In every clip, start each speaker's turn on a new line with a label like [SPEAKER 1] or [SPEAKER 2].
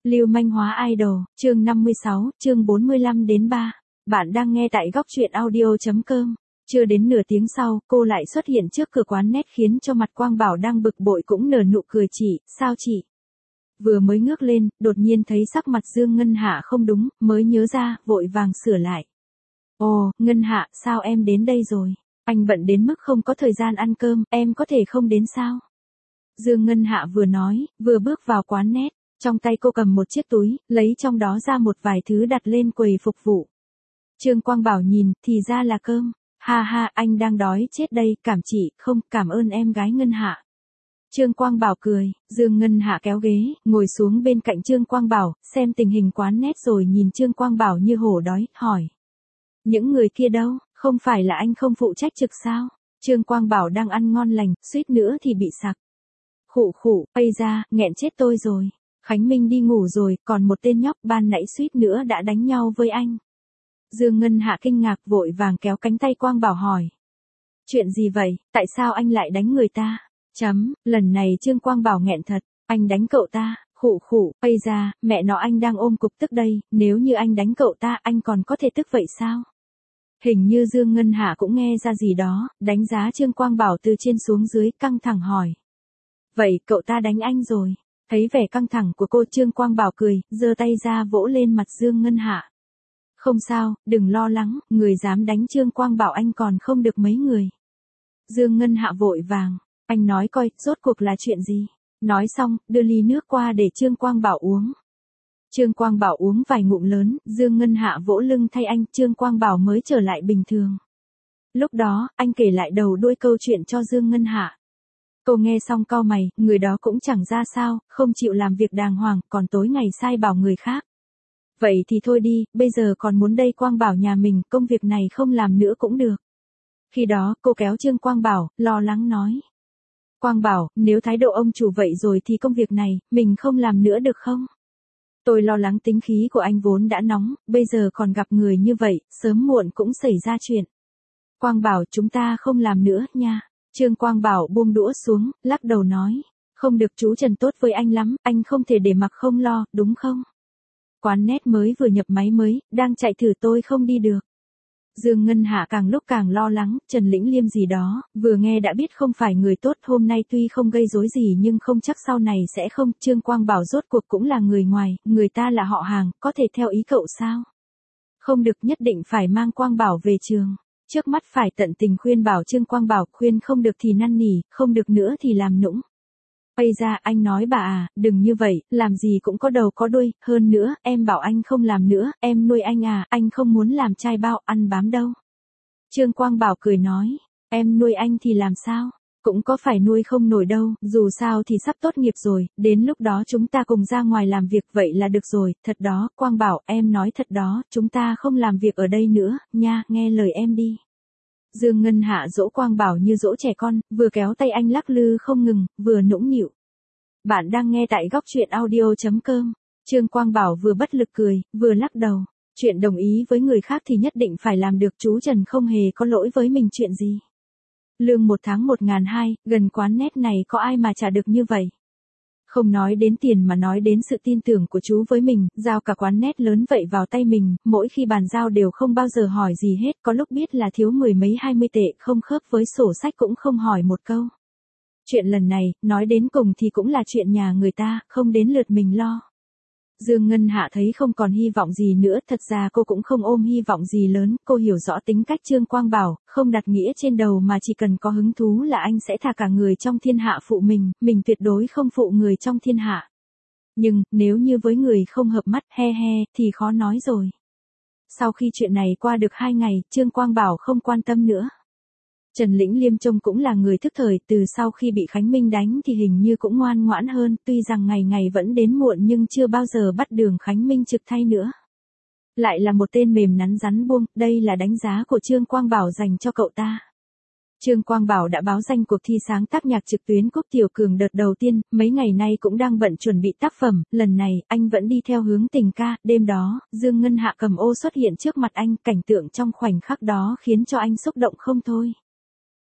[SPEAKER 1] Lưu manh hóa idol, chương 56, chương 45-3. Bạn đang nghe tại góc truyện audio.com. Chưa đến nửa tiếng sau, cô lại xuất hiện trước cửa quán nét khiến cho mặt Quang Bảo đang bực bội cũng nở nụ cười. Chị, sao chị? Vừa mới ngước lên, đột nhiên thấy sắc mặt Dương Ngân Hạ không đúng, mới nhớ ra, vội vàng sửa lại. Ồ, Ngân Hạ, sao em đến đây rồi? Anh bận đến mức không có thời gian ăn cơm, em có thể không đến sao? Dương Ngân Hạ vừa nói, vừa bước vào quán nét. Trong tay cô cầm một chiếc túi, lấy trong đó ra một vài thứ đặt lên quầy phục vụ. Trương Quang Bảo nhìn, thì ra là cơm. Ha ha, anh đang đói chết đây, cảm chị, không, cảm ơn em gái Ngân Hạ. Trương Quang Bảo cười, Dương Ngân Hạ kéo ghế, ngồi xuống bên cạnh Trương Quang Bảo, xem tình hình quán nét rồi nhìn Trương Quang Bảo như hổ đói, hỏi. Những người kia đâu, không phải là anh không phụ trách trực sao? Trương Quang Bảo đang ăn ngon lành, suýt nữa thì bị sặc. Khụ khụ, ây da, nghẹn chết tôi rồi. Khánh Minh đi ngủ rồi, còn một tên nhóc ban nãy suýt nữa đã đánh nhau với anh. Dương Ngân Hạ kinh ngạc vội vàng kéo cánh tay Quang Bảo hỏi. Chuyện gì vậy, tại sao anh lại đánh người ta? Lần này Trương Quang Bảo nghẹn thật, anh đánh cậu ta, khụ khụ, ây da, mẹ nó anh đang ôm cục tức đây, nếu như anh đánh cậu ta anh còn có thể tức vậy sao? Hình như Dương Ngân Hạ cũng nghe ra gì đó, đánh giá Trương Quang Bảo từ trên xuống dưới, căng thẳng hỏi. Vậy cậu ta đánh anh rồi? Thấy vẻ căng thẳng của cô, Trương Quang Bảo cười, giơ tay ra vỗ lên mặt Dương Ngân Hạ. Không sao, đừng lo lắng, người dám đánh Trương Quang Bảo anh còn không được mấy người. Dương Ngân Hạ vội vàng, anh nói coi, rốt cuộc là chuyện gì? Nói xong, đưa ly nước qua để Trương Quang Bảo uống. Trương Quang Bảo uống vài ngụm lớn, Dương Ngân Hạ vỗ lưng thay anh, Trương Quang Bảo mới trở lại bình thường. Lúc đó, anh kể lại đầu đuôi câu chuyện cho Dương Ngân Hạ. Cô nghe xong cau mày, người đó cũng chẳng ra sao, không chịu làm việc đàng hoàng, còn tối ngày sai bảo người khác. Vậy thì thôi đi, bây giờ còn muốn đây Quang Bảo nhà mình, công việc này không làm nữa cũng được. Khi đó, cô kéo Trương Quang Bảo, lo lắng nói. Quang Bảo, nếu thái độ ông chủ vậy rồi thì công việc này, mình không làm nữa được không? Tôi lo lắng tính khí của anh vốn đã nóng, bây giờ còn gặp người như vậy, sớm muộn cũng xảy ra chuyện. Quang Bảo, chúng ta không làm nữa, nha. Trương Quang Bảo buông đũa xuống, lắc đầu nói. Không được, chú Trần tốt với anh lắm, anh không thể để mặc không lo, đúng không? Quán nét mới vừa nhập máy mới, đang chạy thử tôi không đi được. Dương Ngân Hạ càng lúc càng lo lắng, Trần Lĩnh Liêm gì đó, vừa nghe đã biết không phải người tốt, hôm nay tuy không gây rối gì nhưng không chắc sau này sẽ không. Trương Quang Bảo rốt cuộc cũng là người ngoài, người ta là họ hàng, có thể theo ý cậu sao? Không được, nhất định phải mang Quang Bảo về trường. Trước mắt phải tận tình khuyên bảo Trương Quang Bảo, khuyên không được thì năn nỉ, không được nữa thì làm nũng. Bây ra, anh nói bà à, đừng như vậy, làm gì cũng có đầu có đuôi, hơn nữa, em bảo anh không làm nữa, em nuôi anh à, anh không muốn làm trai bao, ăn bám đâu. Trương Quang Bảo cười nói, em nuôi anh thì làm sao? Cũng có phải nuôi không nổi đâu, dù sao thì sắp tốt nghiệp rồi, đến lúc đó chúng ta cùng ra ngoài làm việc vậy là được rồi, thật đó, Quang Bảo, em nói thật đó, chúng ta không làm việc ở đây nữa, nha, nghe lời em đi. Dương Ngân Hạ dỗ Quang Bảo như dỗ trẻ con, vừa kéo tay anh lắc lư không ngừng, vừa nũng nịu. Bạn đang nghe tại góc truyện audio.com. Trương Quang Bảo vừa bất lực cười, vừa lắc đầu. Chuyện đồng ý với người khác thì nhất định phải làm được, chú Trần không hề có lỗi với mình chuyện gì. Lương một tháng 1.200, gần quán nét này có ai mà trả được như vậy. Không nói đến tiền mà nói đến sự tin tưởng của chú với mình, giao cả quán nét lớn vậy vào tay mình, mỗi khi bàn giao đều không bao giờ hỏi gì hết, có lúc biết là thiếu 10 mấy 20 tệ không khớp với sổ sách cũng không hỏi một câu. Chuyện lần này, nói đến cùng thì cũng là chuyện nhà người ta, không đến lượt mình lo. Dương Ngân Hạ thấy không còn hy vọng gì nữa, thật ra cô cũng không ôm hy vọng gì lớn, cô hiểu rõ tính cách Trương Quang Bảo, không đặt nghĩa trên đầu mà chỉ cần có hứng thú là anh sẽ thà cả người trong thiên hạ phụ mình tuyệt đối không phụ người trong thiên hạ. Nhưng, nếu như với người không hợp mắt, thì khó nói rồi. Sau khi chuyện này qua được 2 ngày, Trương Quang Bảo không quan tâm nữa. Trần Lĩnh Liêm trông cũng là người thức thời, từ sau khi bị Khánh Minh đánh thì hình như cũng ngoan ngoãn hơn, tuy rằng ngày ngày vẫn đến muộn nhưng chưa bao giờ bắt đường Khánh Minh trực thay nữa. Lại là một tên mềm nắn rắn buông, đây là đánh giá của Trương Quang Bảo dành cho cậu ta. Trương Quang Bảo đã báo danh cuộc thi sáng tác nhạc trực tuyến Cúc Tiểu Cường đợt đầu tiên, mấy ngày nay cũng đang bận chuẩn bị tác phẩm, lần này, anh vẫn đi theo hướng tình ca, đêm đó, Dương Ngân Hạ cầm ô xuất hiện trước mặt anh, cảnh tượng trong khoảnh khắc đó khiến cho anh xúc động không thôi.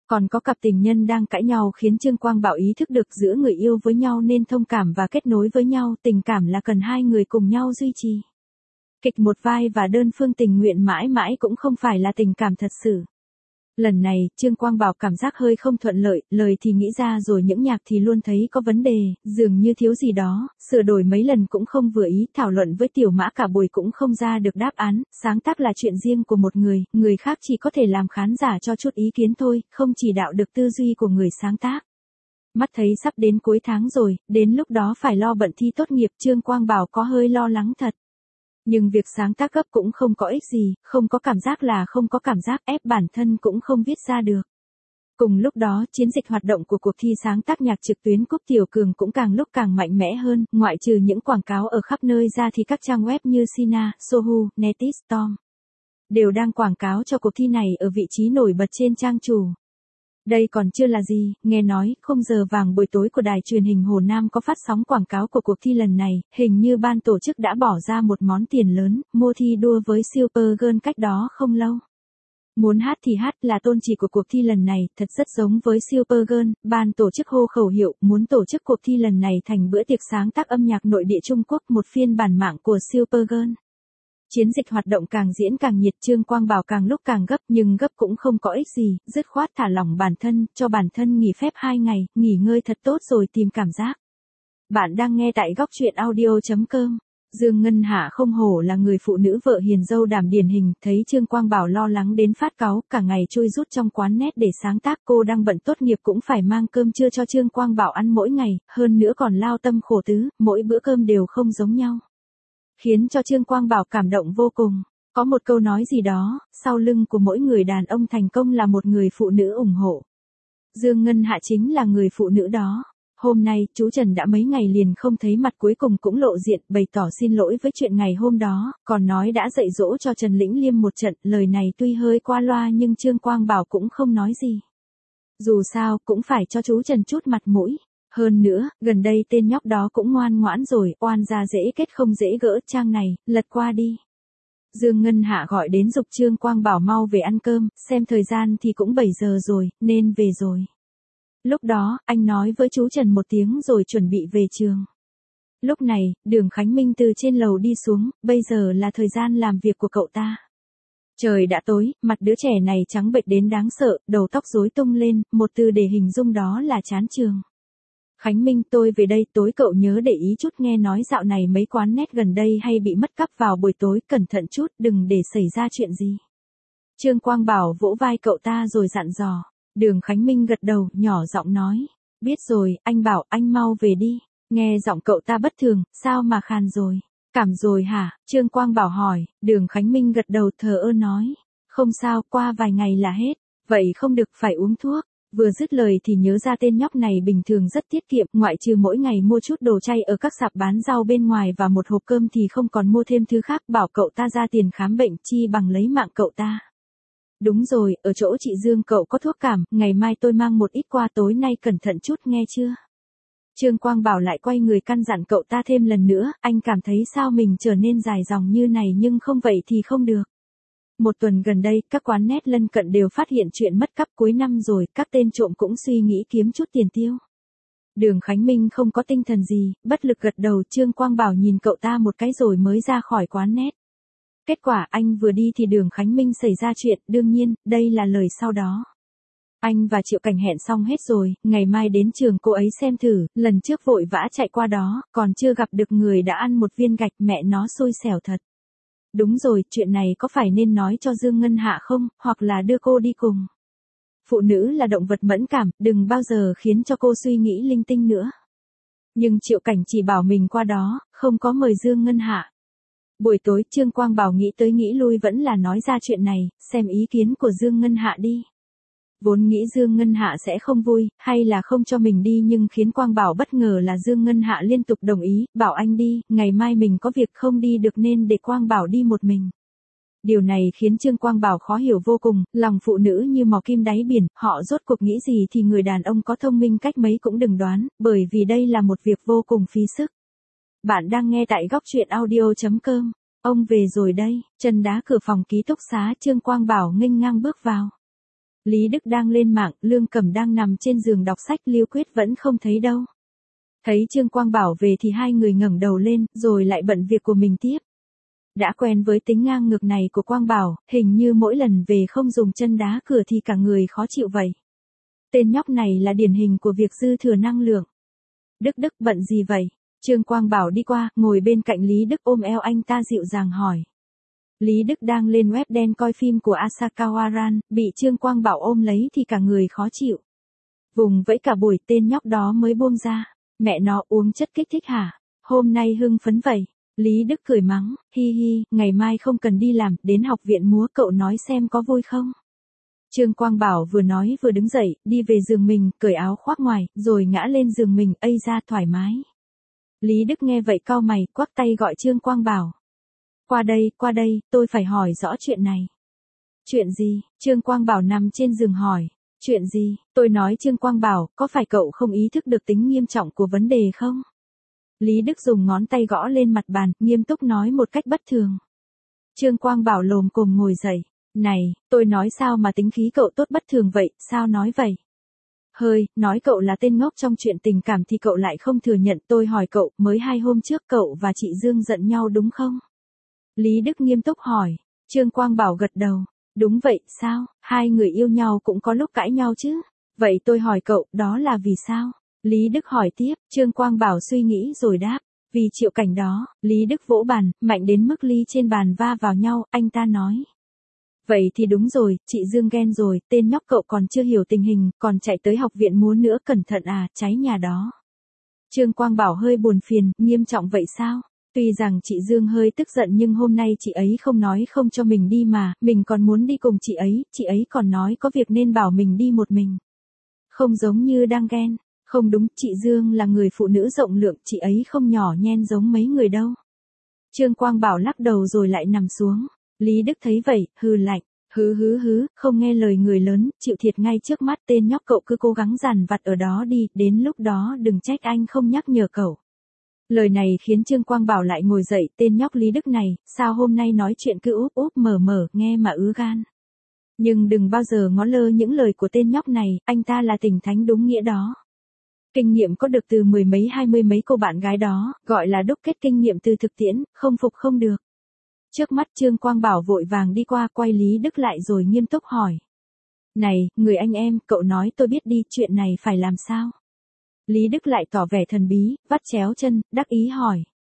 [SPEAKER 1] Còn có cặp tình nhân đang cãi nhau khiến Trương Quang Bảo ý thức được giữa người yêu với nhau nên thông cảm và kết nối với nhau, tình cảm là cần hai người cùng nhau duy trì. Kịch một vai và đơn phương tình nguyện mãi mãi cũng không phải là tình cảm thật sự. Lần này, Trương Quang Bảo cảm giác hơi không thuận lợi, lời thì nghĩ ra rồi những nhạc thì luôn thấy có vấn đề, dường như thiếu gì đó, sửa đổi mấy lần cũng không vừa ý, thảo luận với Tiểu Mã cả buổi cũng không ra được đáp án, sáng tác là chuyện riêng của một người khác chỉ có thể làm khán giả cho chút ý kiến thôi, không chỉ đạo được tư duy của người sáng tác. Mắt thấy sắp đến cuối tháng rồi, đến lúc đó phải lo bận thi tốt nghiệp, Trương Quang Bảo có hơi lo lắng thật. Nhưng việc sáng tác gấp cũng không có ích gì, không có cảm giác là không có cảm giác, ép bản thân cũng không viết ra được. Cùng lúc đó, chiến dịch hoạt động của cuộc thi sáng tác nhạc trực tuyến Cúc Tiểu Cường cũng càng lúc càng mạnh mẽ hơn, ngoại trừ những quảng cáo ở khắp nơi ra thì các trang web như Sina, Sohu, Netstorm đều đang quảng cáo cho cuộc thi này ở vị trí nổi bật trên trang chủ. Đây còn chưa là gì, nghe nói, khung giờ vàng buổi tối của đài truyền hình Hồ Nam có phát sóng quảng cáo của cuộc thi lần này, hình như ban tổ chức đã bỏ ra một món tiền lớn, mua thi đua với Supergirl cách đó không lâu. Muốn hát thì hát là tôn chỉ của cuộc thi lần này, thật rất giống với Supergirl, ban tổ chức hô khẩu hiệu, muốn tổ chức cuộc thi lần này thành bữa tiệc sáng tác âm nhạc nội địa Trung Quốc, một phiên bản mạng của Supergirl. Chiến dịch hoạt động càng diễn càng nhiệt, Trương Quang Bảo càng lúc càng gấp, nhưng gấp cũng không có ích gì, dứt khoát thả lỏng bản thân, cho bản thân nghỉ phép 2 ngày, nghỉ ngơi thật tốt rồi tìm cảm giác. Bạn đang nghe tại góc truyện audio.com. Dương Ngân Hạ không hổ là người phụ nữ vợ hiền dâu đảm điển hình, thấy Trương Quang Bảo lo lắng đến phát cáu, cả ngày chui rút trong quán net để sáng tác, cô đang bận tốt nghiệp cũng phải mang cơm trưa cho Trương Quang Bảo ăn mỗi ngày, hơn nữa còn lao tâm khổ tứ, mỗi bữa cơm đều không giống nhau. Khiến cho Trương Quang Bảo cảm động vô cùng. Có một câu nói gì đó, sau lưng của mỗi người đàn ông thành công là một người phụ nữ ủng hộ. Dương Ngân Hạ chính là người phụ nữ đó. Hôm nay, chú Trần đã mấy ngày liền không thấy mặt, cuối cùng cũng lộ diện, bày tỏ xin lỗi với chuyện ngày hôm đó, còn nói đã dạy dỗ cho Trần Lĩnh Liêm một trận, lời này tuy hơi qua loa nhưng Trương Quang Bảo cũng không nói gì. Dù sao, cũng phải cho chú Trần chút mặt mũi. Hơn nữa, gần đây tên nhóc đó cũng ngoan ngoãn rồi, oan gia dễ kết không dễ gỡ, trang này, lật qua đi. Dương Ngân Hạ gọi đến giục Trương Quang Bảo mau về ăn cơm, xem thời gian thì cũng 7 giờ rồi, nên về rồi. Lúc đó, anh nói với chú Trần một tiếng rồi chuẩn bị về trường. Lúc này, Đường Khánh Minh từ trên lầu đi xuống, bây giờ là thời gian làm việc của cậu ta. Trời đã tối, mặt đứa trẻ này trắng bệch đến đáng sợ, đầu tóc rối tung lên, một từ để hình dung đó là chán trường. Khánh Minh, tôi về đây, tối cậu nhớ để ý chút, nghe nói dạo này mấy quán net gần đây hay bị mất cắp vào buổi tối, cẩn thận chút, đừng để xảy ra chuyện gì. Trương Quang Bảo vỗ vai cậu ta rồi dặn dò. Đường Khánh Minh gật đầu, nhỏ giọng nói. Biết rồi, anh Bảo, anh mau về đi. Nghe giọng cậu ta bất thường, sao mà khàn rồi? Cảm rồi hả? Trương Quang Bảo hỏi. Đường Khánh Minh gật đầu thờ ơ nói. Không sao, qua vài ngày là hết. Vậy không được, phải uống thuốc. Vừa dứt lời thì nhớ ra tên nhóc này bình thường rất tiết kiệm, ngoại trừ mỗi ngày mua chút đồ chay ở các sạp bán rau bên ngoài và một hộp cơm thì không còn mua thêm thứ khác, bảo cậu ta ra tiền khám bệnh, chi bằng lấy mạng cậu ta. Đúng rồi, ở chỗ chị Dương cậu có thuốc cảm, ngày mai tôi mang một ít qua, tối nay cẩn thận chút nghe chưa? Trương Quang Bảo lại quay người căn dặn cậu ta thêm lần nữa, anh cảm thấy sao mình trở nên dài dòng như này nhưng không vậy thì không được. Một tuần gần đây, các quán net lân cận đều phát hiện chuyện mất cắp, cuối năm rồi, các tên trộm cũng suy nghĩ kiếm chút tiền tiêu. Đường Khánh Minh không có tinh thần gì, bất lực gật đầu. Trương Quang Bảo nhìn cậu ta một cái rồi mới ra khỏi quán net. Kết quả anh vừa đi thì Đường Khánh Minh xảy ra chuyện, đương nhiên, đây là lời sau đó. Anh và Triệu Cảnh hẹn xong hết rồi, ngày mai đến trường cô ấy xem thử, lần trước vội vã chạy qua đó, còn chưa gặp được người đã ăn một viên gạch, mẹ nó xui xẻo thật. Đúng rồi, chuyện này có phải nên nói cho Dương Ngân Hạ không, hoặc là đưa cô đi cùng. Phụ nữ là động vật mẫn cảm, đừng bao giờ khiến cho cô suy nghĩ linh tinh nữa. Nhưng Triệu Cảnh chỉ bảo mình qua đó, không có mời Dương Ngân Hạ. Buổi tối, Trương Quang Bảo nghĩ tới nghĩ lui vẫn là nói ra chuyện này, xem ý kiến của Dương Ngân Hạ đi. Vốn nghĩ Dương Ngân Hạ sẽ không vui, hay là không cho mình đi, nhưng khiến Quang Bảo bất ngờ là Dương Ngân Hạ liên tục đồng ý, bảo anh đi, ngày mai mình có việc không đi được nên để Quang Bảo đi một mình. Điều này khiến Trương Quang Bảo khó hiểu vô cùng, lòng phụ nữ như mò kim đáy biển, họ rốt cuộc nghĩ gì thì người đàn ông có thông minh cách mấy cũng đừng đoán, bởi vì đây là một việc vô cùng phí sức. Bạn đang nghe tại góc truyện audio.com. Ông về rồi đây, chân đá cửa phòng ký túc xá, Trương Quang Bảo nghênh ngang bước vào. Lý Đức đang lên mạng, Lương Cẩm đang nằm trên giường đọc sách, Lưu Quyết vẫn không thấy đâu. Thấy Trương Quang Bảo về thì hai người ngẩng đầu lên, rồi lại bận việc của mình tiếp. Đã quen với tính ngang ngược này của Quang Bảo, hình như mỗi lần về không dùng chân đá cửa thì cả người khó chịu vậy. Tên nhóc này là điển hình của việc dư thừa năng lượng. Đức bận gì vậy? Trương Quang Bảo đi qua, ngồi bên cạnh Lý Đức ôm eo anh ta dịu dàng hỏi. Lý Đức đang lên web đen coi phim của Asaka Waran, bị Trương Quang Bảo ôm lấy thì cả người khó chịu. Vùng vẫy cả buổi tên nhóc đó mới buông ra. Mẹ nó uống chất kích thích hả? Hôm nay hưng phấn vậy. Lý Đức cười mắng, hi hi, ngày mai không cần đi làm, đến học viện múa cậu nói xem có vui không? Trương Quang Bảo vừa nói vừa đứng dậy, đi về giường mình, cởi áo khoác ngoài, rồi ngã lên giường mình, ây ra thoải mái. Lý Đức nghe vậy cau mày, quắc tay gọi Trương Quang Bảo. Qua đây, tôi phải hỏi rõ chuyện này. Chuyện gì? Trương Quang Bảo nằm trên giường hỏi. Chuyện gì? Tôi nói Trương Quang Bảo, có phải cậu không ý thức được tính nghiêm trọng của vấn đề không? Lý Đức dùng ngón tay gõ lên mặt bàn, nghiêm túc nói một cách bất thường. Trương Quang Bảo lồm cồm ngồi dậy. Này, tôi nói sao mà tính khí cậu tốt bất thường vậy, sao nói vậy? Nói cậu là tên ngốc trong chuyện tình cảm thì cậu lại không thừa nhận. Tôi hỏi cậu, mới 2 hôm trước cậu và chị Dương giận nhau đúng không? Lý Đức nghiêm túc hỏi. Trương Quang Bảo gật đầu. Đúng vậy, sao? Hai người yêu nhau cũng có lúc cãi nhau chứ? Vậy tôi hỏi cậu, đó là vì sao? Lý Đức hỏi tiếp, Trương Quang Bảo suy nghĩ rồi đáp. Vì Triệu Cảnh đó. Lý Đức vỗ bàn, mạnh đến mức ly trên bàn va vào nhau, anh ta nói. Vậy thì đúng rồi, chị Dương ghen rồi, tên nhóc cậu còn chưa hiểu tình hình, còn chạy tới học viện múa nữa, cẩn thận à, cháy nhà đó. Trương Quang Bảo hơi buồn phiền, nghiêm trọng vậy sao? Tuy rằng chị Dương hơi tức giận nhưng hôm nay chị ấy không nói không cho mình đi mà, mình còn muốn đi cùng chị ấy còn nói có việc nên bảo mình đi một mình. Không giống như đang ghen, không đúng, chị Dương là người phụ nữ rộng lượng, chị ấy không nhỏ nhen giống mấy người đâu. Trương Quang Bảo lắc đầu rồi lại nằm xuống. Lý Đức thấy vậy, hừ lạnh, hứ, không nghe lời người lớn, chịu thiệt ngay trước mắt, tên nhóc cậu cứ cố gắng dằn vặt ở đó đi, đến lúc đó đừng trách anh không nhắc nhở cậu. Lời này khiến Trương Quang Bảo lại ngồi dậy, tên nhóc Lý Đức này, sao hôm nay nói chuyện cứ úp úp mở, nghe mà ứ gan. Nhưng đừng bao giờ ngó lơ những lời của tên nhóc này, anh ta là tình thánh đúng nghĩa đó. Kinh nghiệm có được từ 10 mấy 20 mấy cô bạn gái đó, gọi là đúc kết kinh nghiệm từ thực tiễn, không phục không được. Trước mắt Trương Quang Bảo vội vàng đi qua, quay Lý Đức lại rồi nghiêm túc hỏi. Này, người anh em, cậu nói tôi biết đi, chuyện này phải làm sao? Lý Đức lại tỏ vẻ thần bí, vắt chéo chân, đắc ý hỏi.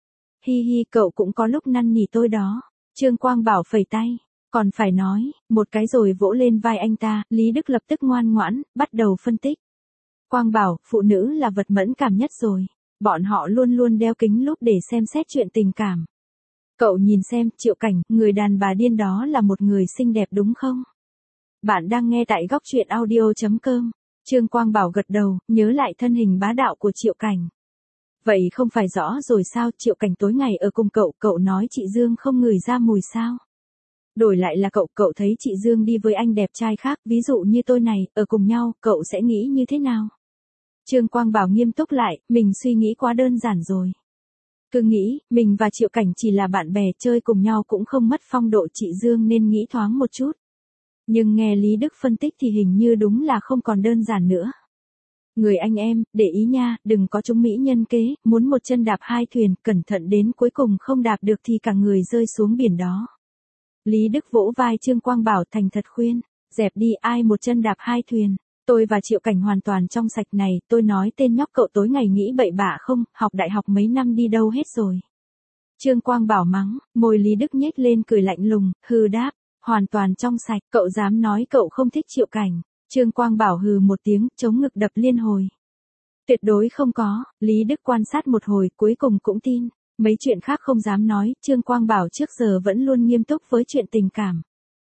[SPEAKER 1] Hi, cậu cũng có lúc năn nỉ tôi đó. Trương Quang Bảo phẩy tay, còn phải nói, một cái rồi vỗ lên vai anh ta, Lý Đức lập tức ngoan ngoãn, bắt đầu phân tích. Quang Bảo, phụ nữ là vật mẫn cảm nhất rồi. Bọn họ luôn luôn đeo kính lúp để xem xét chuyện tình cảm. Cậu nhìn xem, Triệu Cảnh, người đàn bà điên đó là một người xinh đẹp đúng không? Bạn đang nghe tại góc truyện audio.com. Trương Quang Bảo gật đầu, nhớ lại thân hình bá đạo của Triệu Cảnh. Vậy không phải rõ rồi sao, Triệu Cảnh tối ngày ở cùng cậu nói chị Dương không ngửi ra mùi sao? Đổi lại là cậu thấy chị Dương đi với anh đẹp trai khác, ví dụ như tôi này, ở cùng nhau, cậu sẽ nghĩ như thế nào? Trương Quang Bảo nghiêm túc lại, mình suy nghĩ quá đơn giản rồi. Cứ nghĩ, mình và Triệu Cảnh chỉ là bạn bè chơi cùng nhau cũng không mất phong độ chị Dương nên nghĩ thoáng một chút. Nhưng nghe Lý Đức phân tích thì hình như đúng là không còn đơn giản nữa. Người anh em, để ý nha, đừng có trúng mỹ nhân kế, muốn một chân đạp hai thuyền, cẩn thận đến cuối cùng không đạp được thì cả người rơi xuống biển đó. Lý Đức vỗ vai Trương Quang Bảo thành thật khuyên, dẹp đi, ai một chân đạp hai thuyền. Tôi và Triệu Cảnh hoàn toàn trong sạch này, tôi nói tên nhóc cậu tối ngày nghĩ bậy bạ không, học đại học mấy năm đi đâu hết rồi. Trương Quang Bảo mắng, môi Lý Đức nhếch lên cười lạnh lùng, hừ đáp, hoàn toàn trong sạch, cậu dám nói cậu không thích Triệu Cảnh. Trương Quang Bảo hừ một tiếng, chống ngực đập liên hồi. Tuyệt đối không có, Lý Đức quan sát một hồi cuối cùng cũng tin, mấy chuyện khác không dám nói, Trương Quang Bảo trước giờ vẫn luôn nghiêm túc với chuyện tình cảm.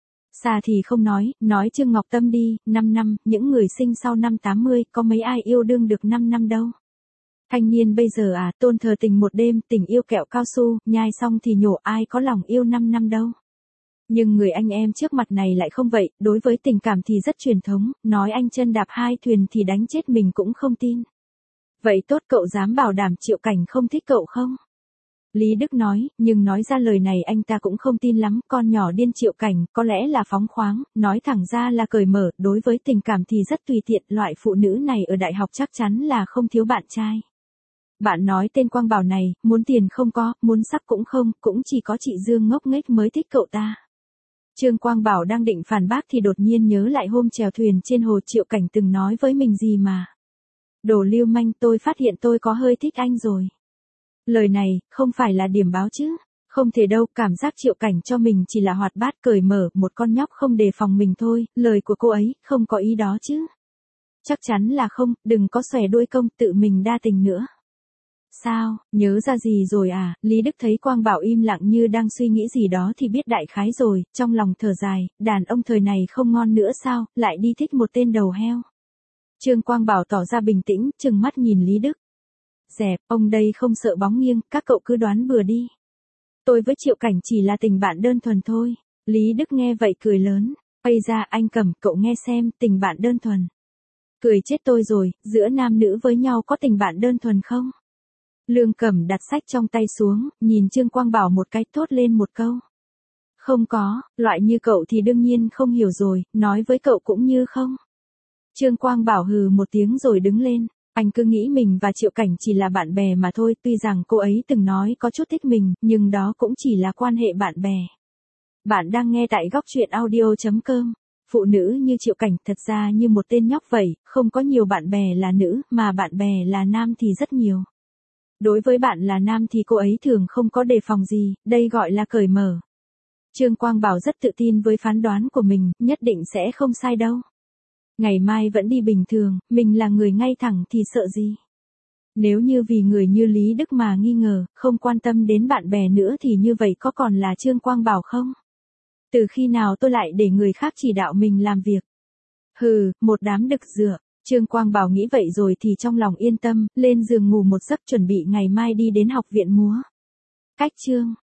[SPEAKER 1] Xa thì không nói Trương Ngọc Tâm đi, 5 năm, những người sinh sau năm 80, có mấy ai yêu đương được 5 năm đâu. Thanh niên bây giờ à, tôn thờ tình một đêm, tình yêu kẹo cao su, nhai xong thì nhổ, ai có lòng yêu 5 năm đâu. Nhưng người anh em trước mặt này lại không vậy, đối với tình cảm thì rất truyền thống, nói anh chân đạp hai thuyền thì đánh chết mình cũng không tin. Vậy tốt, cậu dám bảo đảm Triệu Cảnh không thích cậu không? Lý Đức nói, nhưng nói ra lời này anh ta cũng không tin lắm, con nhỏ điên Triệu Cảnh, có lẽ là phóng khoáng, nói thẳng ra là cởi mở, đối với tình cảm thì rất tùy tiện, loại phụ nữ này ở đại học chắc chắn là không thiếu bạn trai. Bạn nói tên Quang Bảo này, muốn tiền không có, muốn sắc cũng không, cũng chỉ có chị Dương ngốc nghếch mới thích cậu ta. Trương Quang Bảo đang định phản bác thì đột nhiên nhớ lại hôm chèo thuyền trên hồ Triệu Cảnh từng nói với mình gì mà. Đồ lưu manh, tôi phát hiện tôi có hơi thích anh rồi. Lời này, không phải là điểm báo chứ. Không thể đâu, cảm giác Triệu Cảnh cho mình chỉ là hoạt bát cởi mở, một con nhóc không đề phòng mình thôi, lời của cô ấy, không có ý đó chứ. Chắc chắn là không, đừng có xòe đuôi công, tự mình đa tình nữa. Sao, nhớ ra gì rồi à? Lý Đức thấy Quang Bảo im lặng như đang suy nghĩ gì đó thì biết đại khái rồi, trong lòng thở dài, đàn ông thời này không ngon nữa sao, lại đi thích một tên đầu heo. Trương Quang Bảo tỏ ra bình tĩnh, trừng mắt nhìn Lý Đức. Dẹp, ông đây không sợ bóng nghiêng, các cậu cứ đoán bừa đi. Tôi với Triệu Cảnh chỉ là tình bạn đơn thuần thôi. Lý Đức nghe vậy cười lớn. Ây ra anh Cẩm, cậu nghe xem, tình bạn đơn thuần. Cười chết tôi rồi, giữa nam nữ với nhau có tình bạn đơn thuần không? Lương Cẩm đặt sách trong tay xuống, nhìn Trương Quang Bảo một cái, thốt lên một câu. Không có, loại như cậu thì đương nhiên không hiểu rồi, nói với cậu cũng như không. Trương Quang Bảo hừ một tiếng rồi đứng lên. Anh cứ nghĩ mình và Triệu Cảnh chỉ là bạn bè mà thôi, tuy rằng cô ấy từng nói có chút thích mình, nhưng đó cũng chỉ là quan hệ bạn bè. Bạn đang nghe tại góc truyện audio.com. Phụ nữ như Triệu Cảnh thật ra như một tên nhóc vậy, không có nhiều bạn bè là nữ, mà bạn bè là nam thì rất nhiều. Đối với bạn là nam thì cô ấy thường không có đề phòng gì, đây gọi là cởi mở. Trương Quang Bảo rất tự tin với phán đoán của mình, nhất định sẽ không sai đâu. Ngày mai vẫn đi bình thường, mình là người ngay thẳng thì sợ gì. Nếu như vì người như Lý Đức mà nghi ngờ, không quan tâm đến bạn bè nữa thì như vậy có còn là Trương Quang Bảo không? Từ khi nào tôi lại để người khác chỉ đạo mình làm việc? Hừ, một đám đực dựa. Trương Quang Bảo nghĩ vậy rồi thì trong lòng yên tâm, lên giường ngủ một giấc chuẩn bị ngày mai đi đến học viện múa. Cách chương